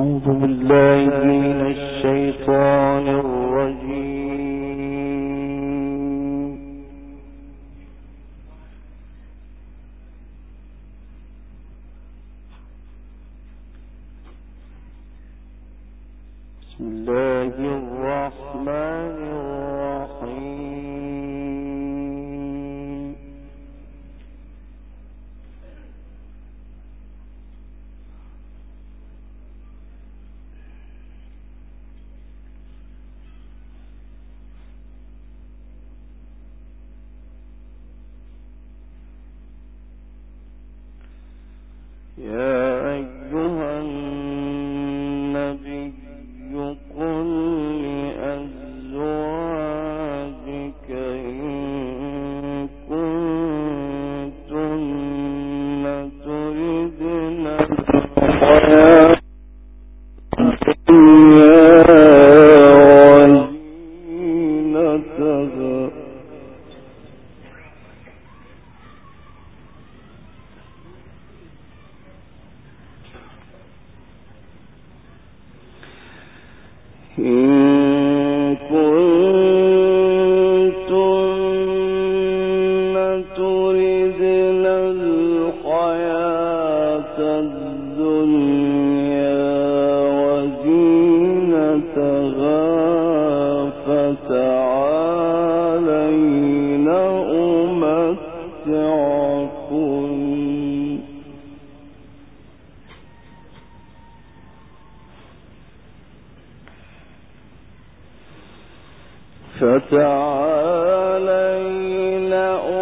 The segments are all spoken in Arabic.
فتعالين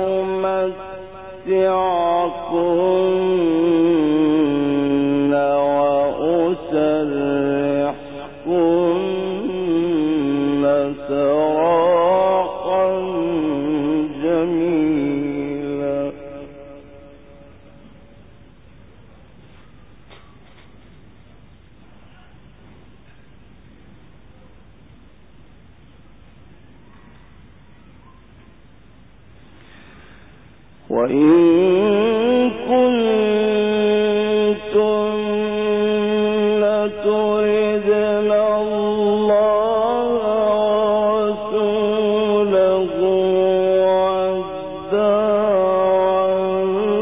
أمتعكن وأسرحكن سراحا جميلا. وإن كنتن تردن الله ورسوله والدار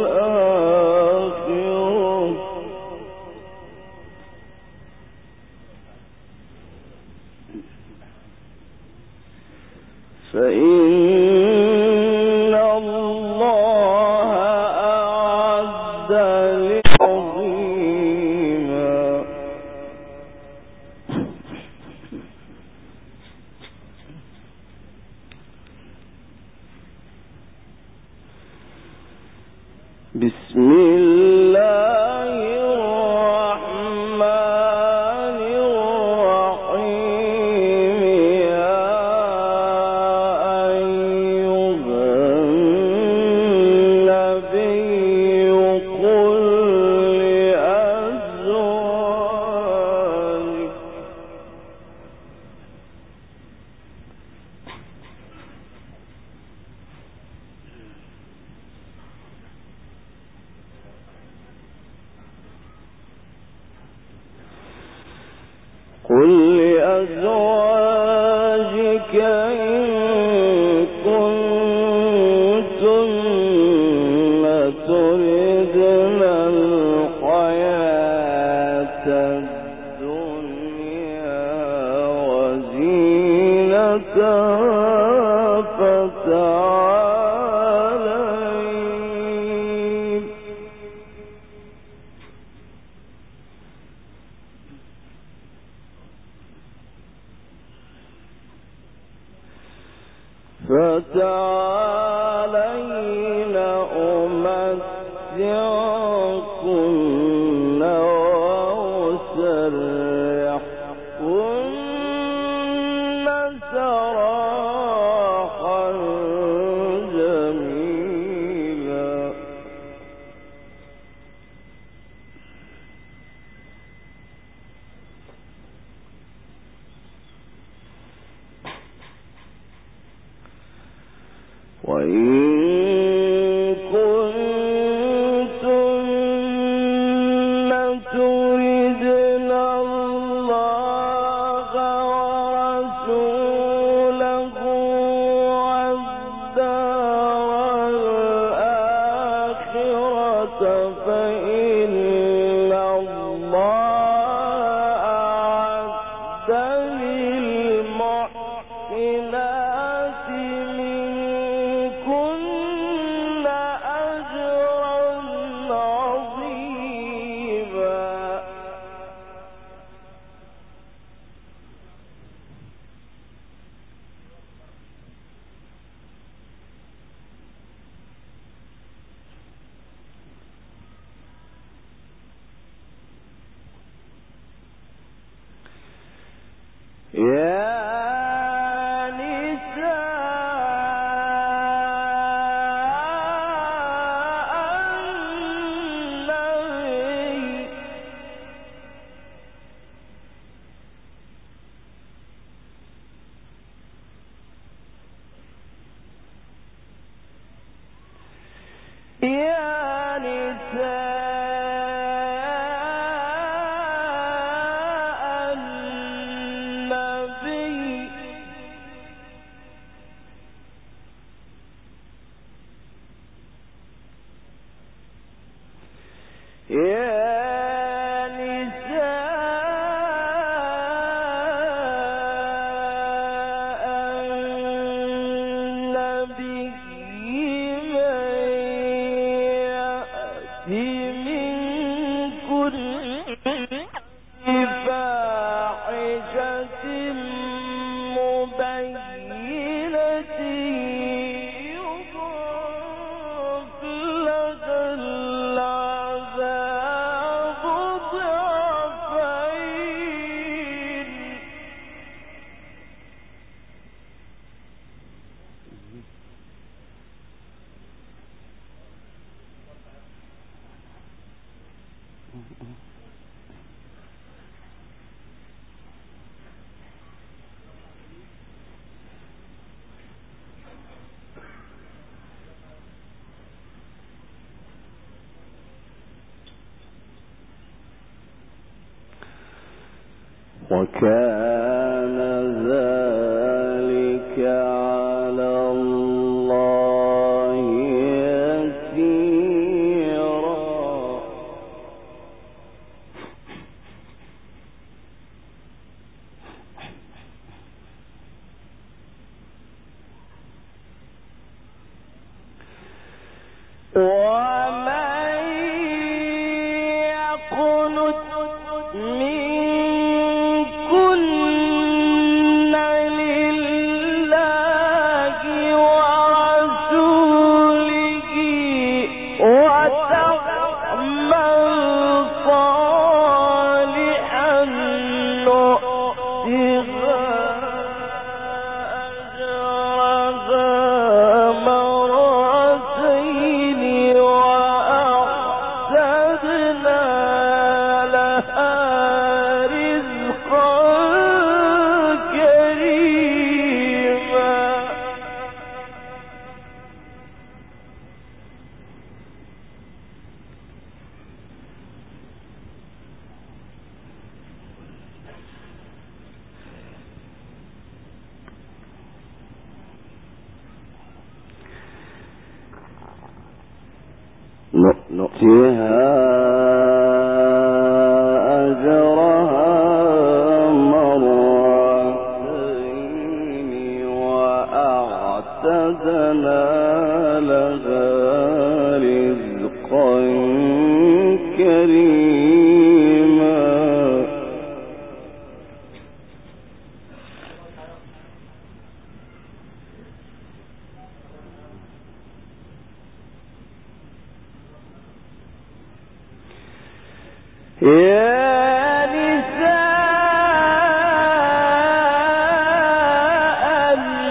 الآخرة فإن الله أعد لعظيما. بسم الله الرحمن الرحيم. يا أيها النبي قل لأزواجك إن كنتن تردن الحياة الدنيا وزينتها فتعالين أمتعكن وأسرحكن سراحا جميلا. وإن كنتن تردن الله وكان ذلك على الله يسيرا. ومن يقنت نؤتيها أجرها مرتين وأعتدنا لها رزقا كريما. يا نساء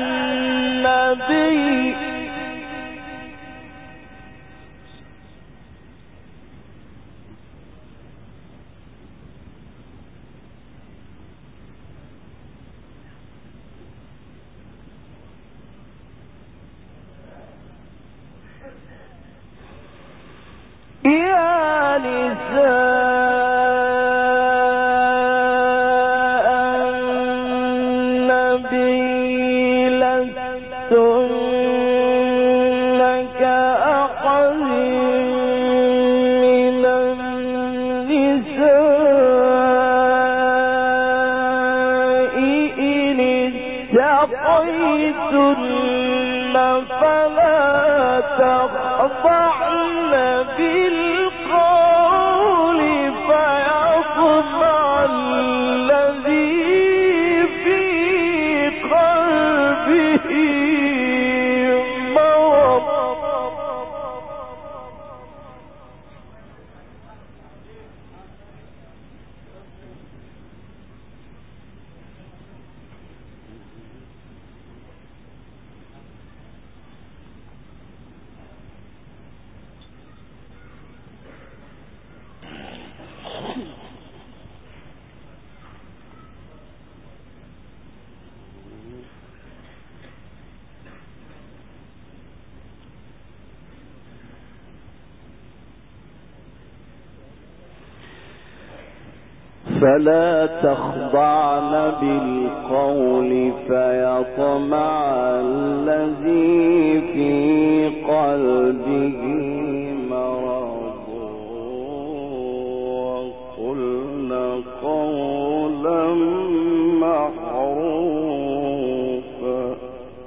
النبي فلا تخضعن بالقول فيطمع الذي في قلبه مرض. فلا تخضعن بالقول فيطمع الذي في قلبه مرض وقلن قولا معروفا.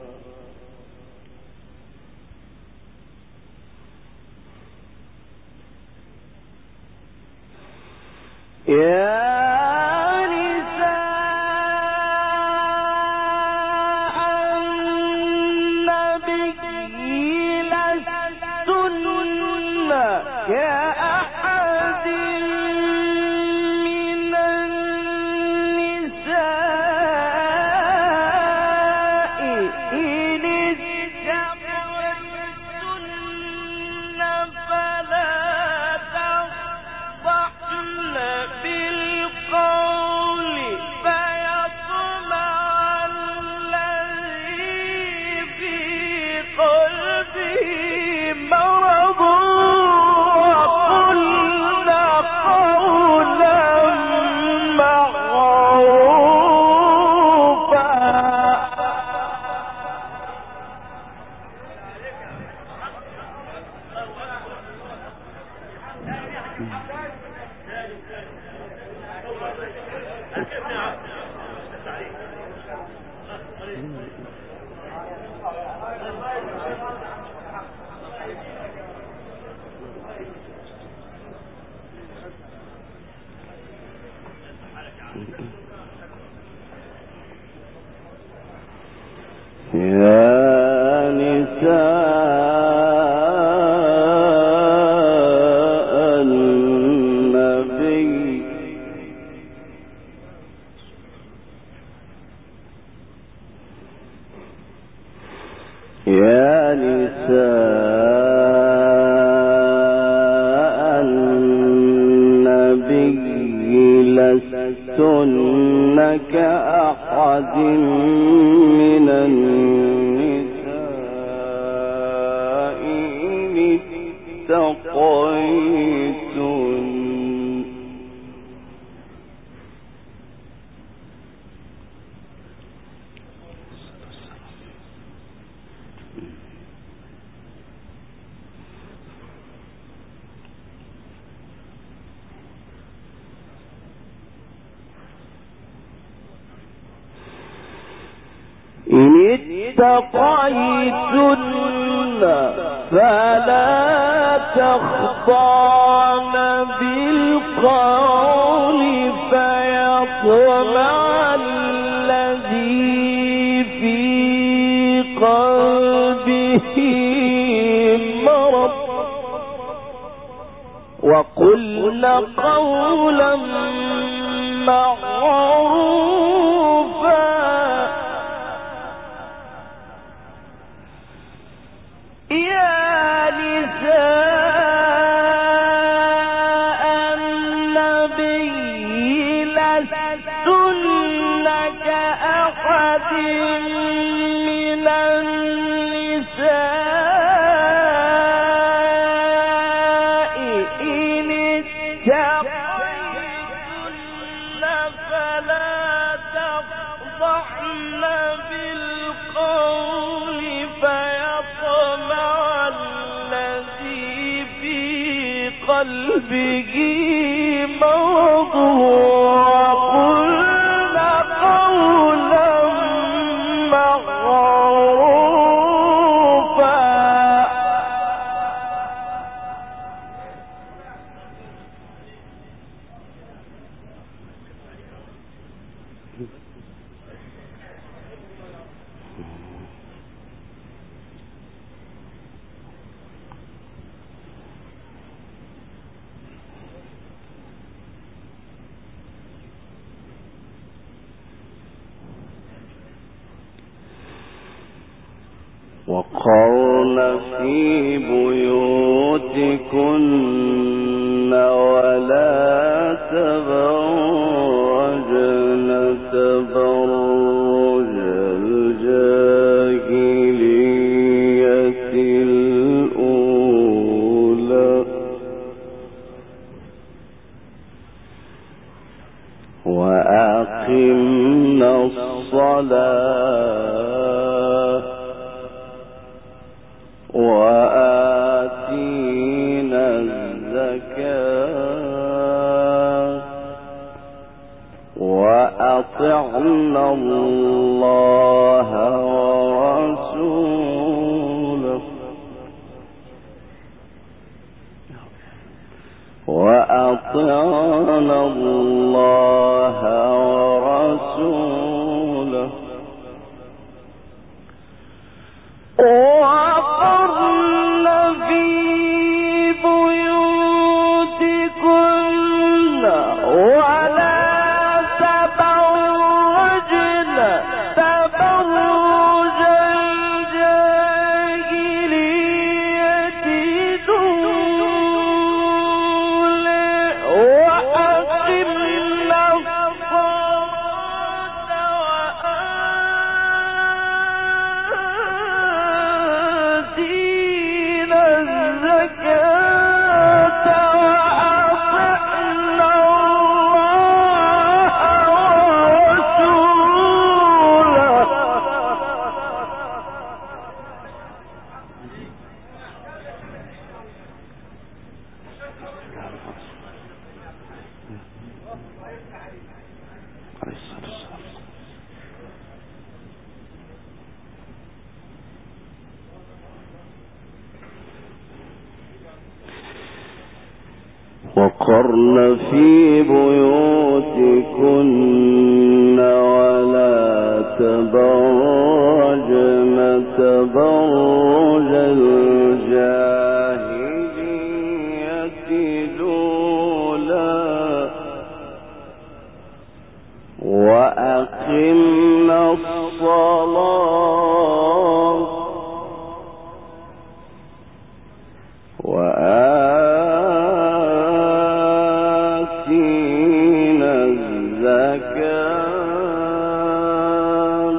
يا نساء النبي لستن كأحد من النساء إن اتقيتن فلا تخضعن بالقول فيطمع الذي في قلبه مرض وقلن قولا معروفا. قلبه مرض وقلن قولا معروفا. وقرن في بيوتكن ولا تبرجن تبرج الجاهلية الأولى وآتينا الزكاة وأطعنا الله ورسوله وأطعنا الله ورسوله وقرن في بيوتكن ولا تبرجن تبرج الجاهلية الأولى وأقمنا وآتينا الزكاة وأطعنا وقرن في بيوتكن ولا تبرجن تبرج الجاهلية الأولى وأقمنا الصلاة وآتينا الزكاة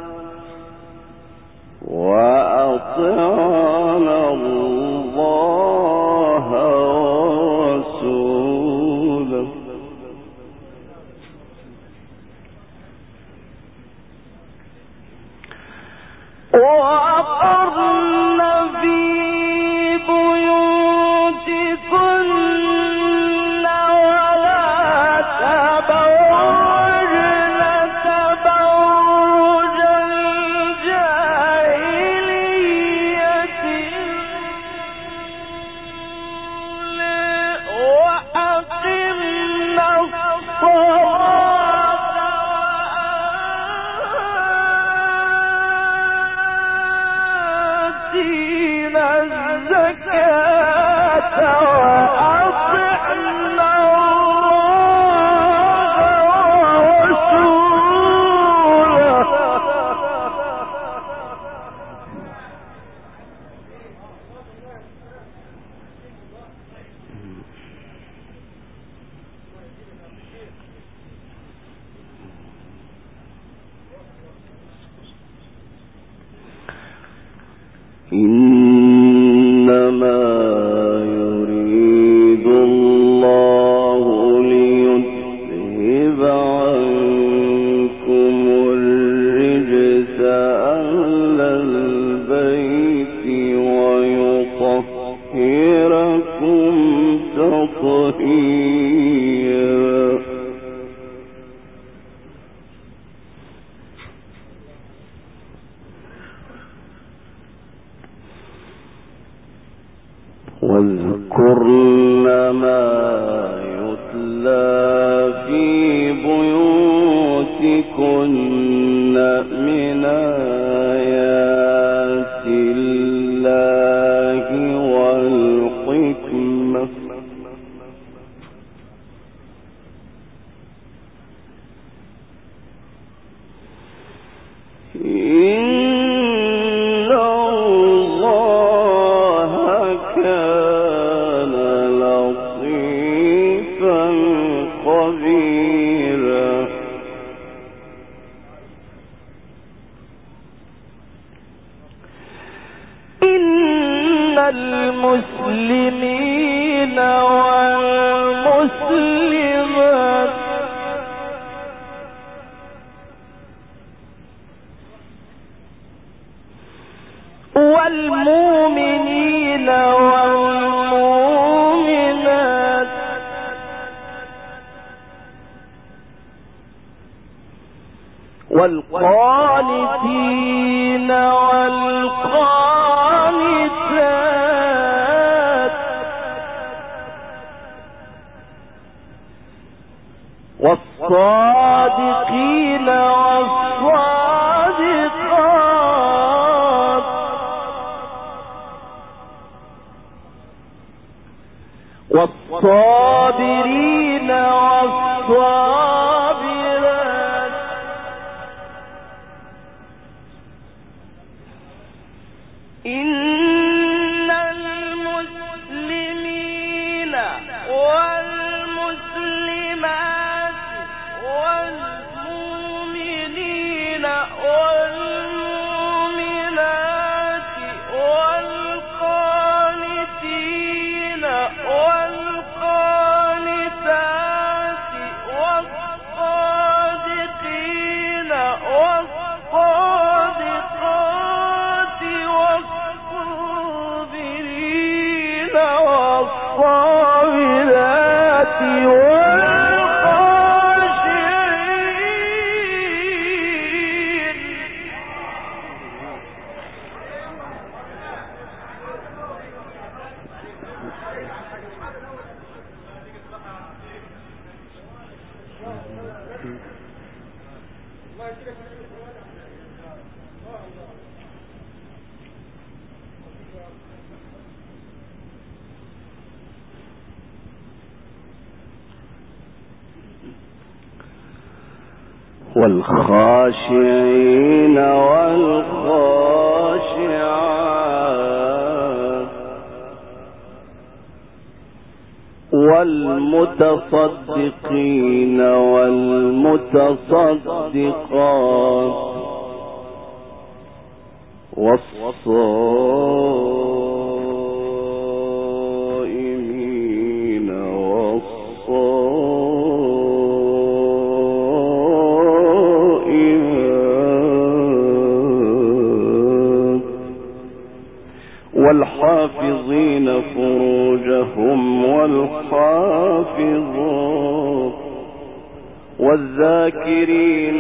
وأطعنا الله ورسوله وأقرن في بيوتكن ولا تبرجن تبرج الجاهلية الأولى وأقمنا وآتينا الزكاة وأطعنا الله ورسوله إنما يريد الله ليذهب عنكم الرجس أهل البيت ويطهركم تطهيرا واذكرن ما يتلى في بيوتكن من آيات الله والحكمة إن الله كان لطيفا خبيرا إن المسلمين والمسلمات والمؤمنين والمؤمنات والقانتين والقانتات والصادقين والصادقات والصابرين والصابرات إن المسلمين والمسلمات والمؤمنين والمؤمنات والقانتين والقانتات والصادقين والصادقات والصابرين والصابرات والخاشعين والخاشعات والمتصدقين والمتصدقات والصائمين والصائمات والحافظين فروجهم والحافظات والذاكرين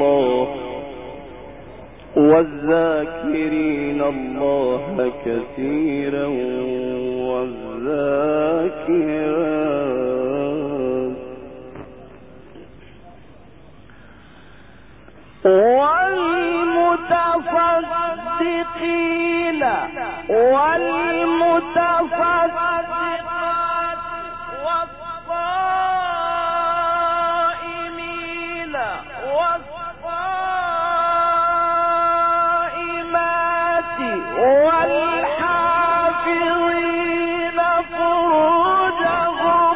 الله كثيرا والذاكرات والمتصدقين والمتصدقات والصائمين والصائمات والحافظين فروجهم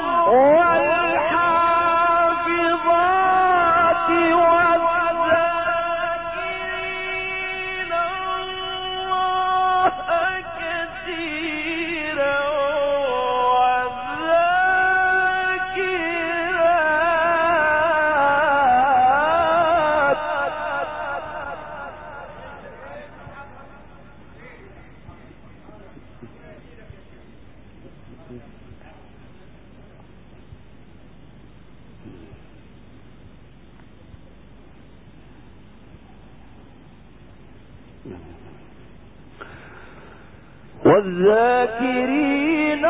والحافظات والذاكرين الله كثيرا والذاكرين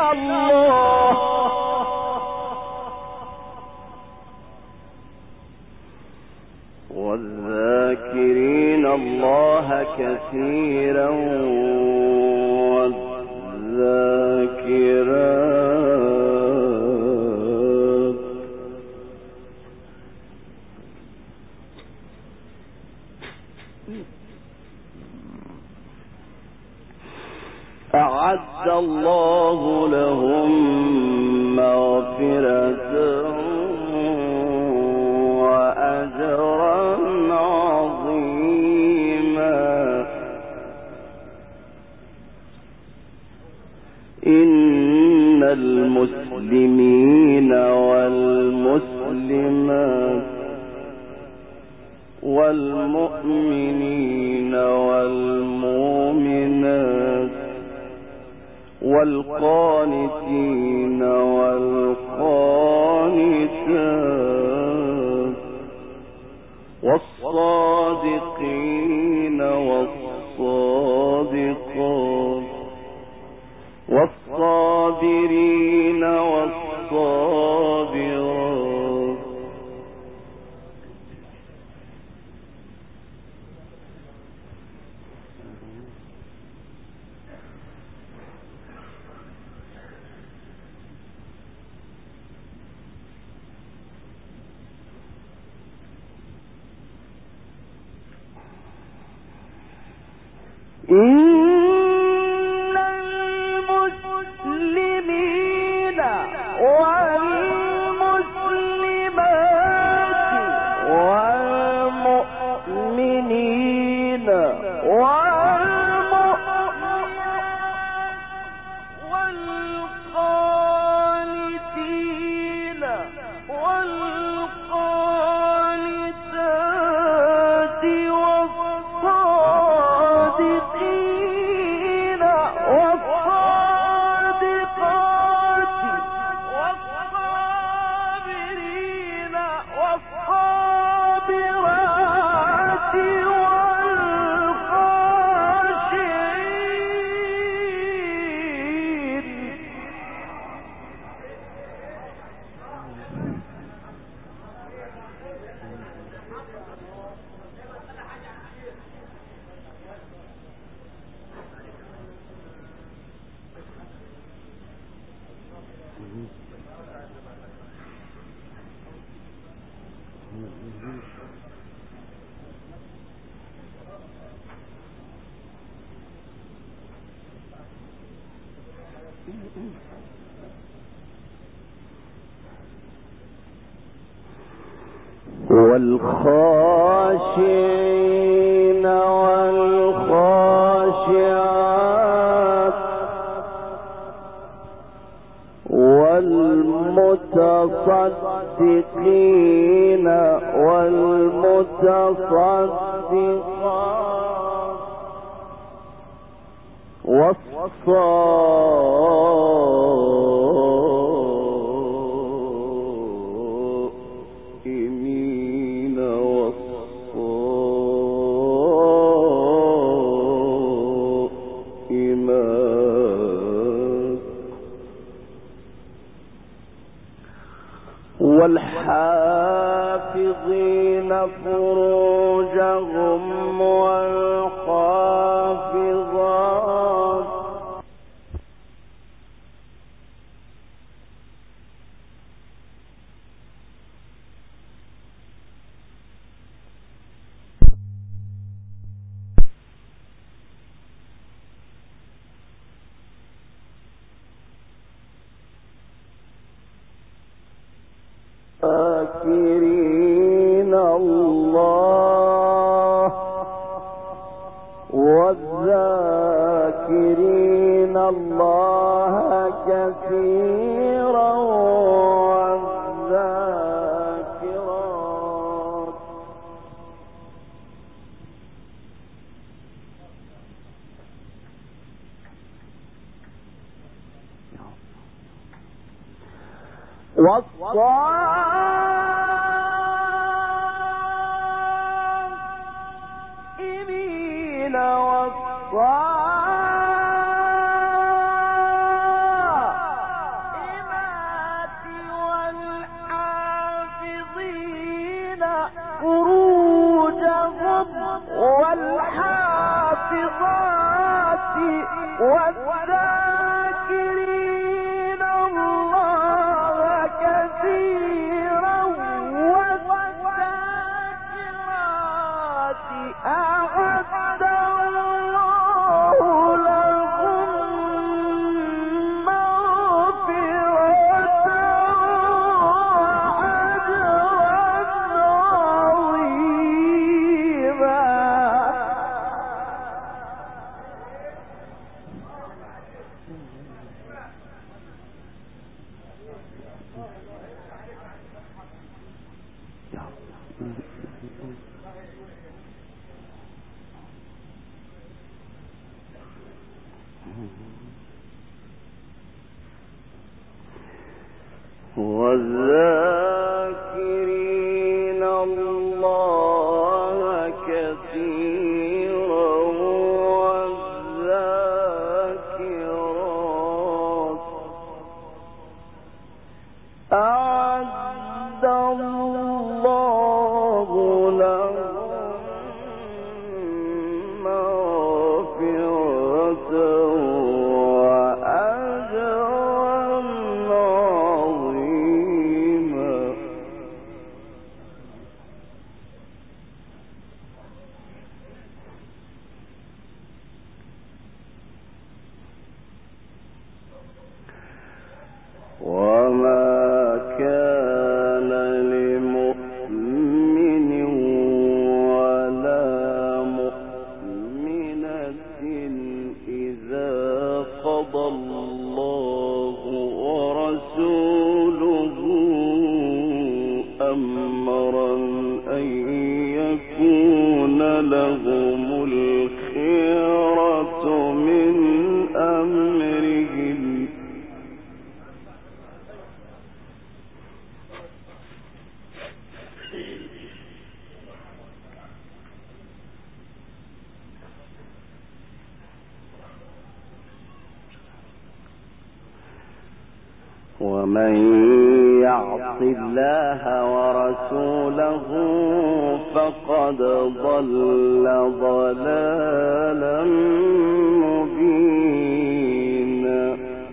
الله كثيرا والذاكرات أعد الله لهم مغفرة وأجرا عظيما إن المسلمين والمسلمات والمؤمنين والمؤمنات والقانتين والقانتات والصادقين والصادقات والصابرين والصابرات إن المسلمين والمسلمات والمؤمنين والمؤمنات والقانتين والقانتات والصادقين والصادقات والصابرين والصابرات والخاشعين والخاشعين والخاشعات والمتصدقين والمتصدقات والصائمين والصائمات والحافظين فروجهم والحافظات الذاكرين الله والذاكرين الله كثيرا والذاكرات والصائمين والصائمات والحافظين فروجهم والحافظات والذاكرين الله كثيرا والذاكرات أعد الله لهم مغفرة وأجرا عظيما. والذاكرين الله كثيرا والذاكرات أعد الله لهم مغفرة وأجرا عظيما. وما كان لمؤمن ولا مؤمنة إذا قضى الله ورسوله أمرا أن يكون لهم الخيرة من أمرهم. ومن يعص الله ورسوله فقد ضل ضلالا مبينا.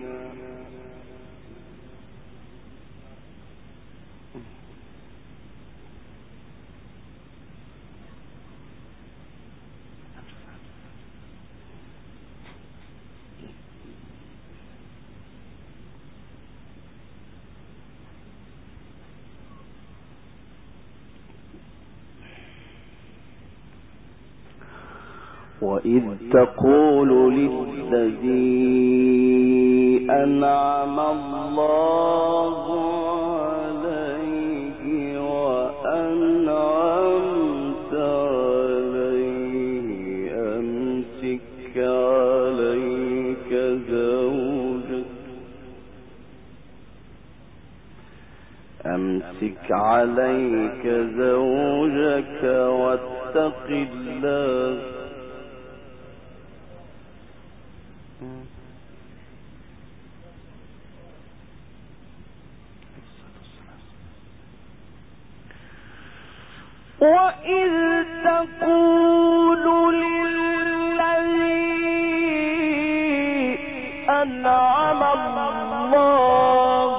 وإذ تقول للذي أنعم الله عليه وأنعمت عليه أمسك عليك زوجك واتق الله وإذ تقول للذي أنعم الله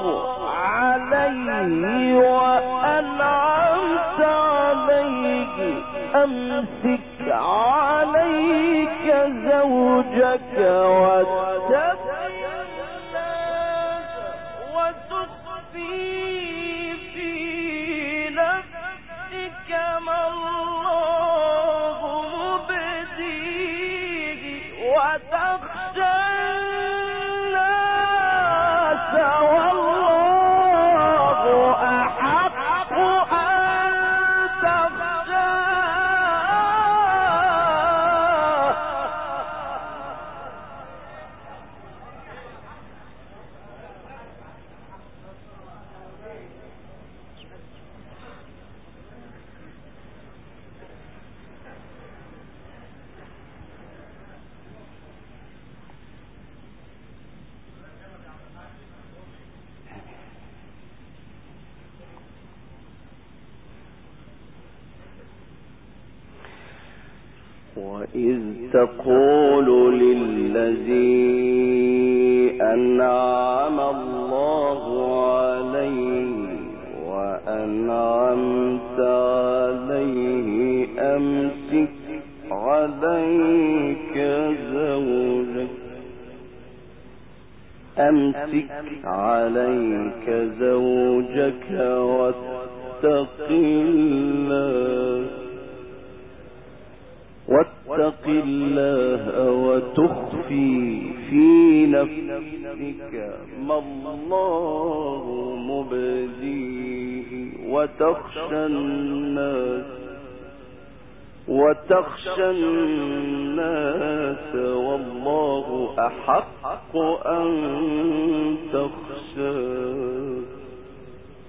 عليه وأنعمت عليه أمسك عليك زوجك واتق الله وتخفي في نفسك ما الله مبديه وتخشى الناس والله أحق أن تخشاه. وإذ تقول للذي أنعم الله عليه وأنعمت عليه أمسك عليك زوجك واتق الله وتخفي في نفسك ما الله مبديه وتخشى الناس والله أحق أن تخشاه.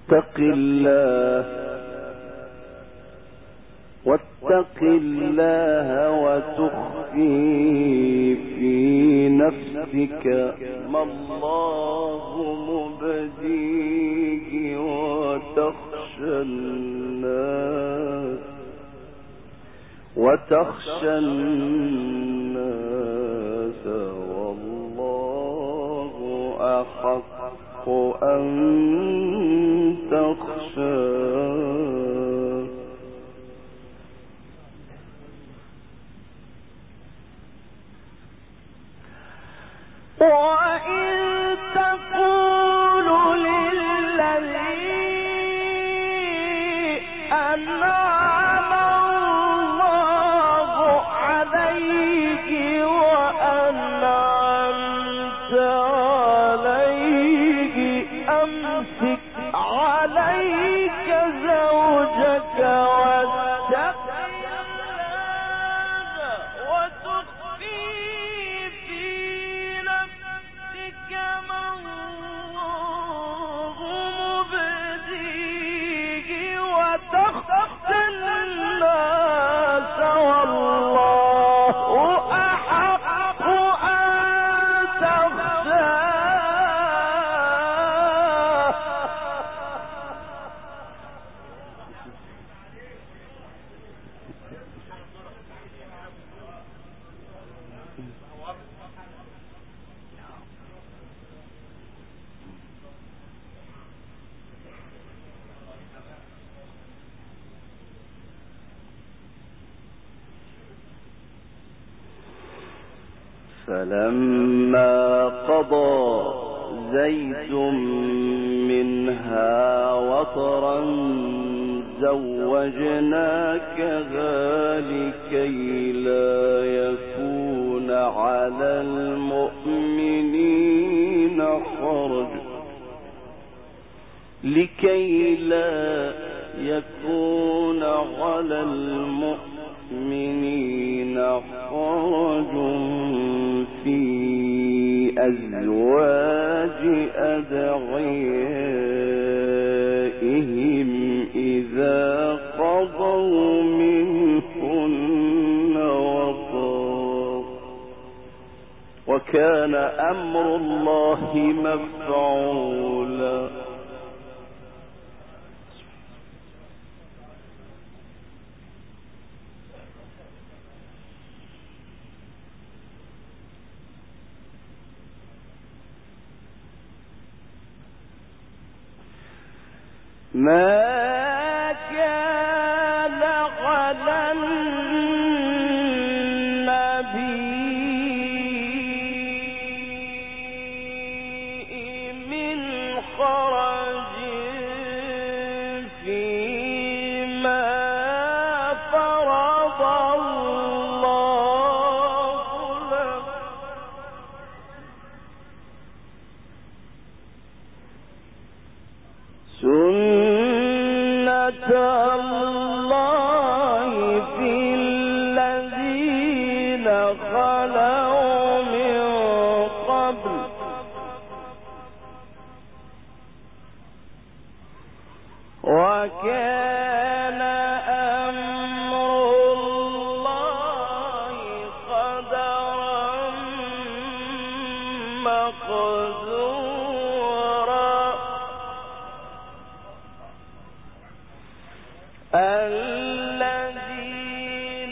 واتق الله وتخفي في نفسك ما الله مبديه وتخشى الناس والله أحق أن تخشاه. وإن تقول للذي أنعم الله عليه وأنعمت عليه أمسك عليك زوجك واتق الله وتخفي في نفسك ما الله مبديه وتخشى الناس والله أحق أن تخشاه. فلما قضى زيد منها وطرا زوجناكها لكي لا يكون على المؤمنين حرج في أزواج أدعيائهم إذا قضوا منهن وطرا وكان أمر الله مفعولا. ما كان على النبي من حرج فيما فرض الله له سنة الله في الذين خلوا من قبل وكان أمر الله قدرا مقدورا. الذين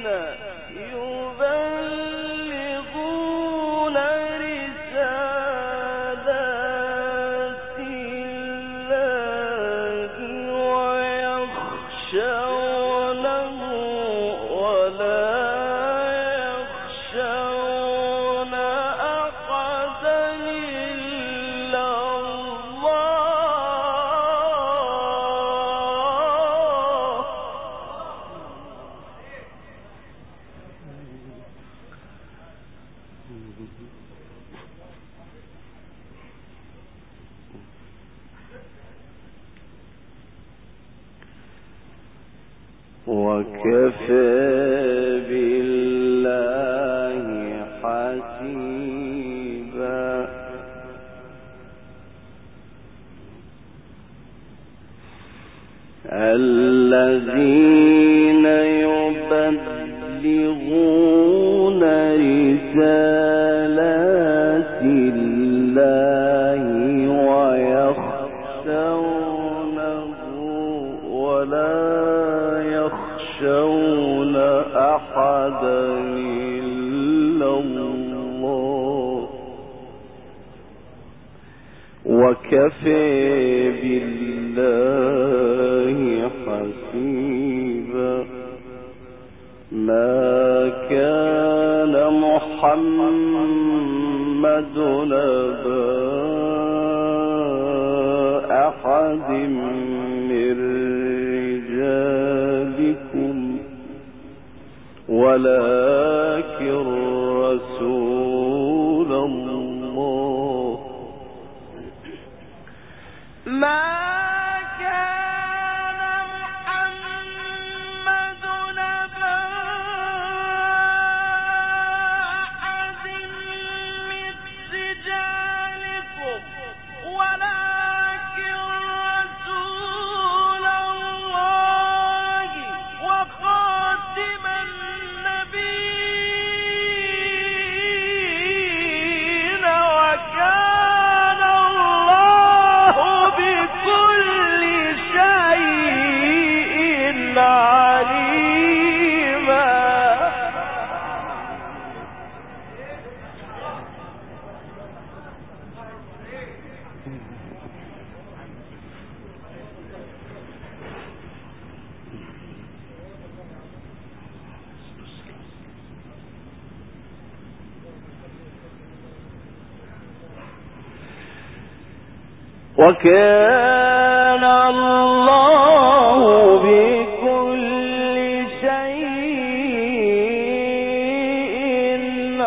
يبلغون رسالات الله ويخشونه ولا يخشون أحدا إلا الله. وكفى بالله حسيبا. الذين يبلغون رسالات الله ويخشونه ولا يخشون أحدا إلا الله وكفى بالله حسيبا. ما كان محمد أبا أحد من رجالكم ولكن رسول الله. ما كان محمد أبا أحد من رجالكم ولكن رسول الله وخاتم النبيين وكان الله بكل شيء عليما. وكان الله بكل شيء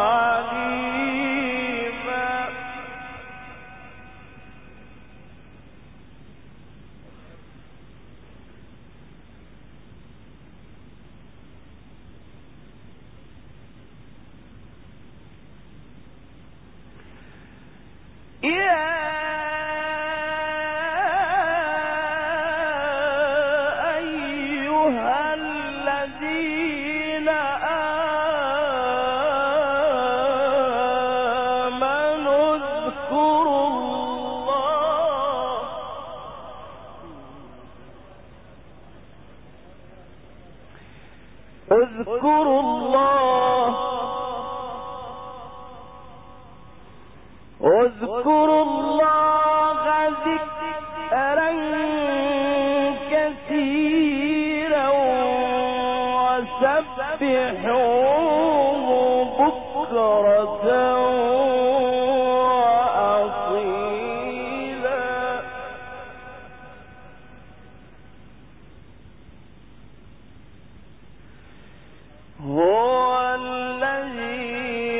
عليما. اذكروا الله ذكرا كثيرا وسبحوه بكرة وأصيلا. هو الذي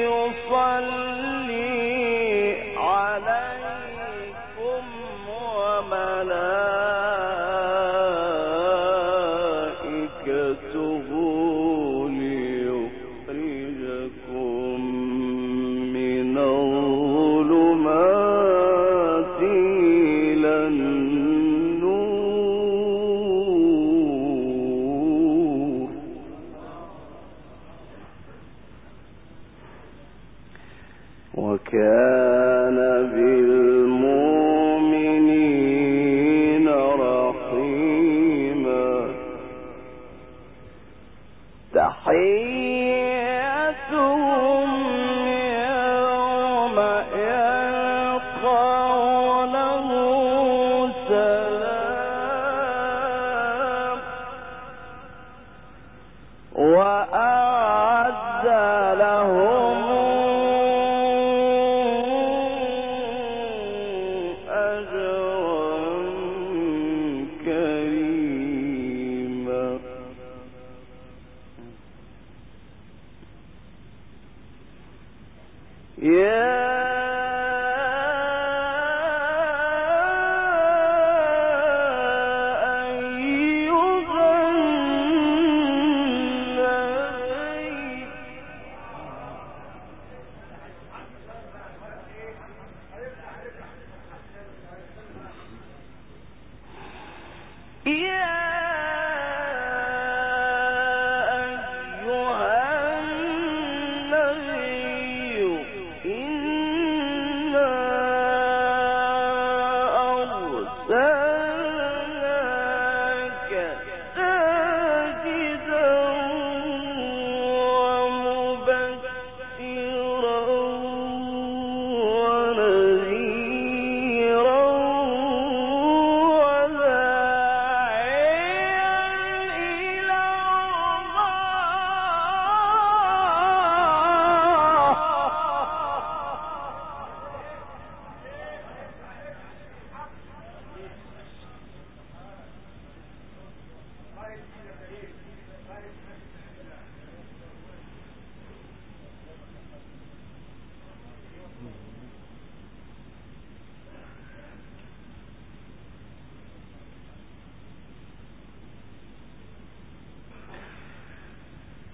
يصلي عليكم وملائكته ليخرجكم من الظلمات إلى النور. وكان بالمؤمنين رحيما. تحيتهم يوم يلقونه سلام وأعد لهم يا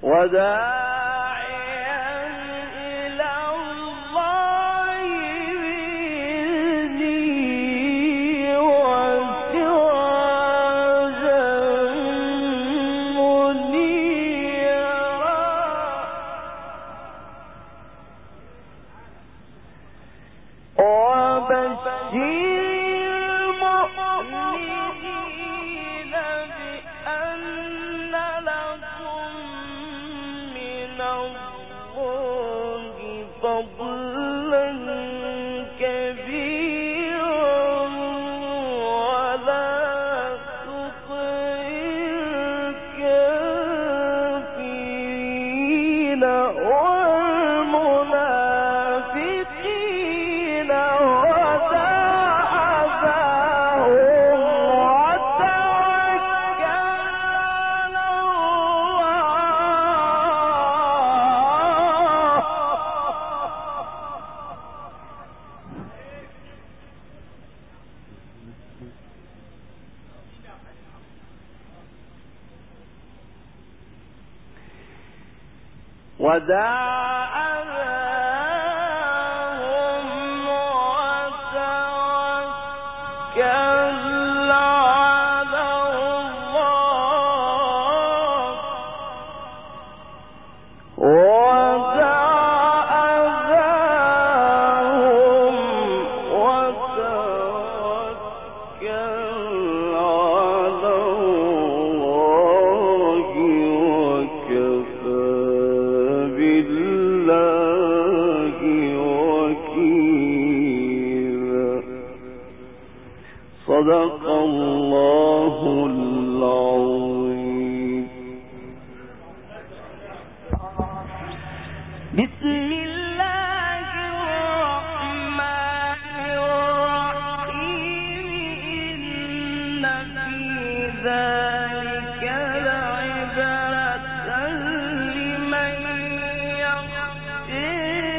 صدق الله العظيم. بسم الله الرحمن الرحيم. إن في ذلك لعبرة لمن يخشى.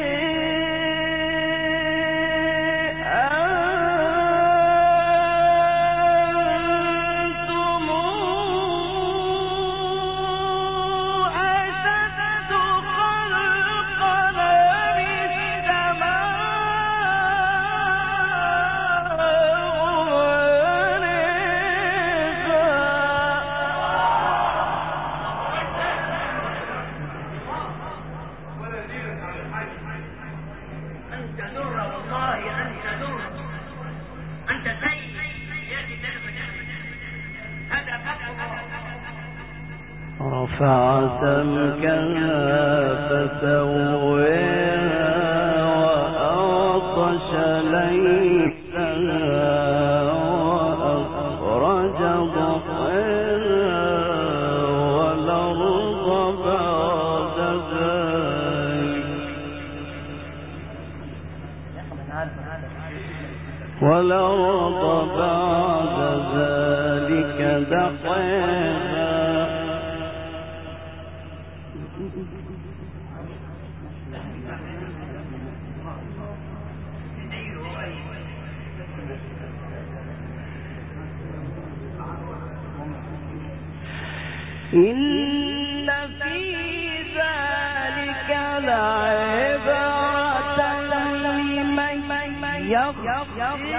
رفع سمكها فسواها وأغطش ليلها وأخرج ضحاها والأرض بعد ذلك دحاها. إن في ذلك لعبرة لمن يخشى.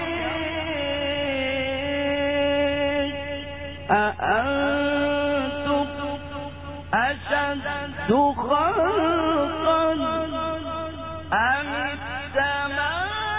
أأنتم أشد خلقا أم السماء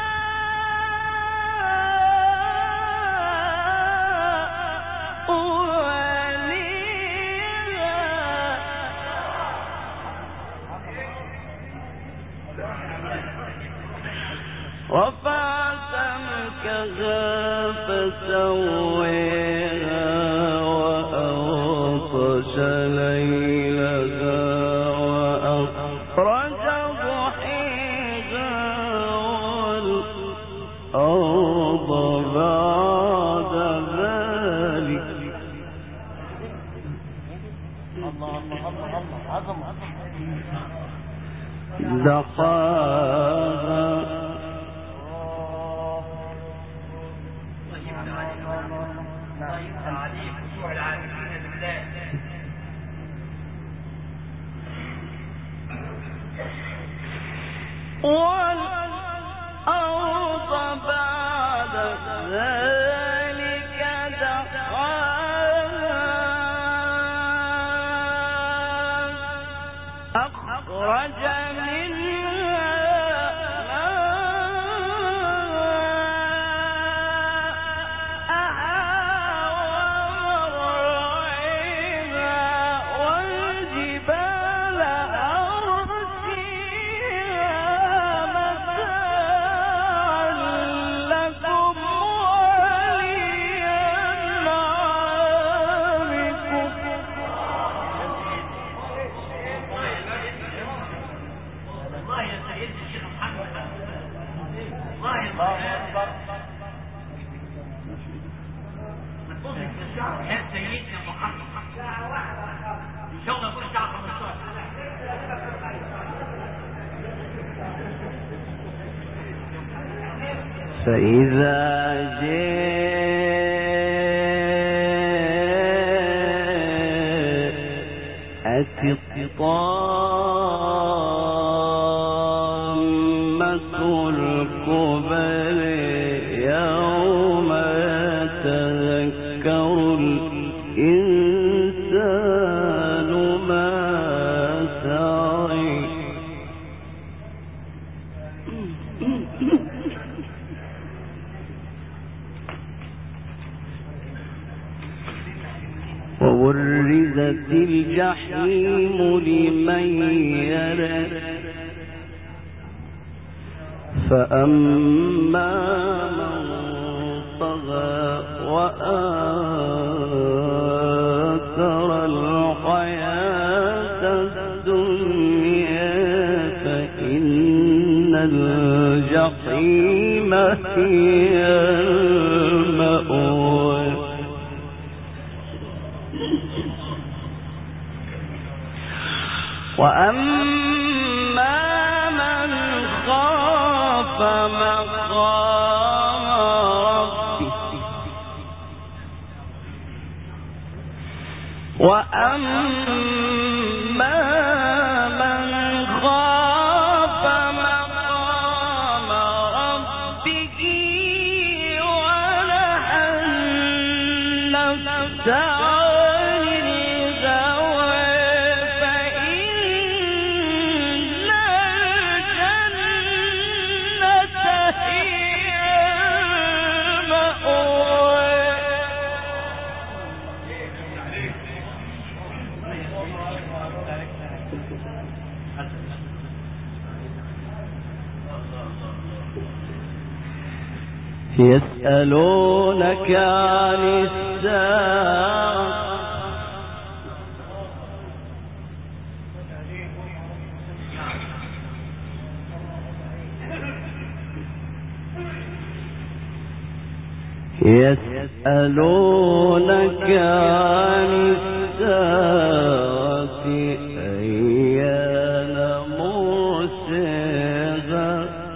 رفع سمكها فسواها وأغطش ليلها وأخرج ضحاها والأرض بعد ذلك دحاها. والأرض بعد ذلك دحاها أخرج منها فإذا جاءت الطامة الكبرى يوم يتذكر الإنسان ما سعى وبرزت الجحيم لمن يرى فأما من طغى وآثر الحياة الدنيا فإن الجحيم هي المأوى وأما من خاف مقام ربه وأما من خاف مقام ربه ونهى النفس يسألونك عن الساعة يسألونك عن الساعة أيان مرساها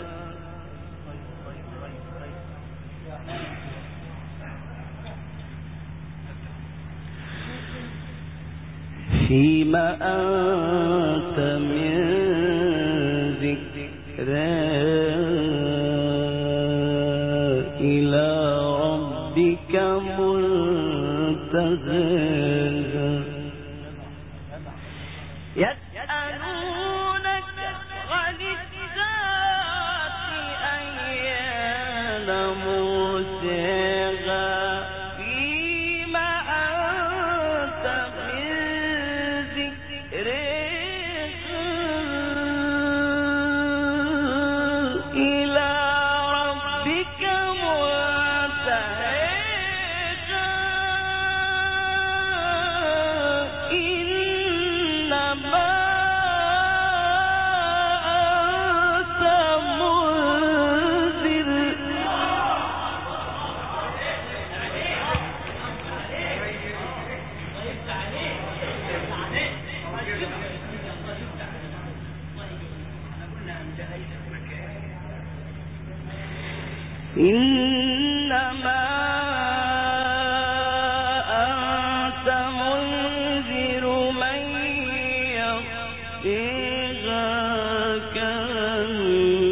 فيما أنت من ذكرها إلى ربك منتهاها يسألونك عن الساعة أيان مرساها فيما أنت من ذكرها إلى ربك منتهاها إنما أنت منذر إنما أنت منذر من يصليها كأنما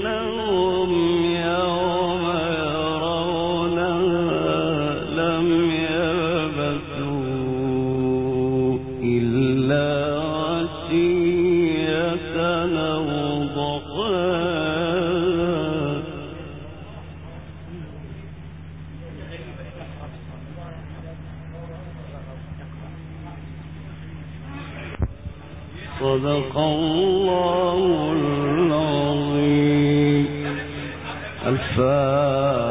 صدق الله العظيم. الفاتحة.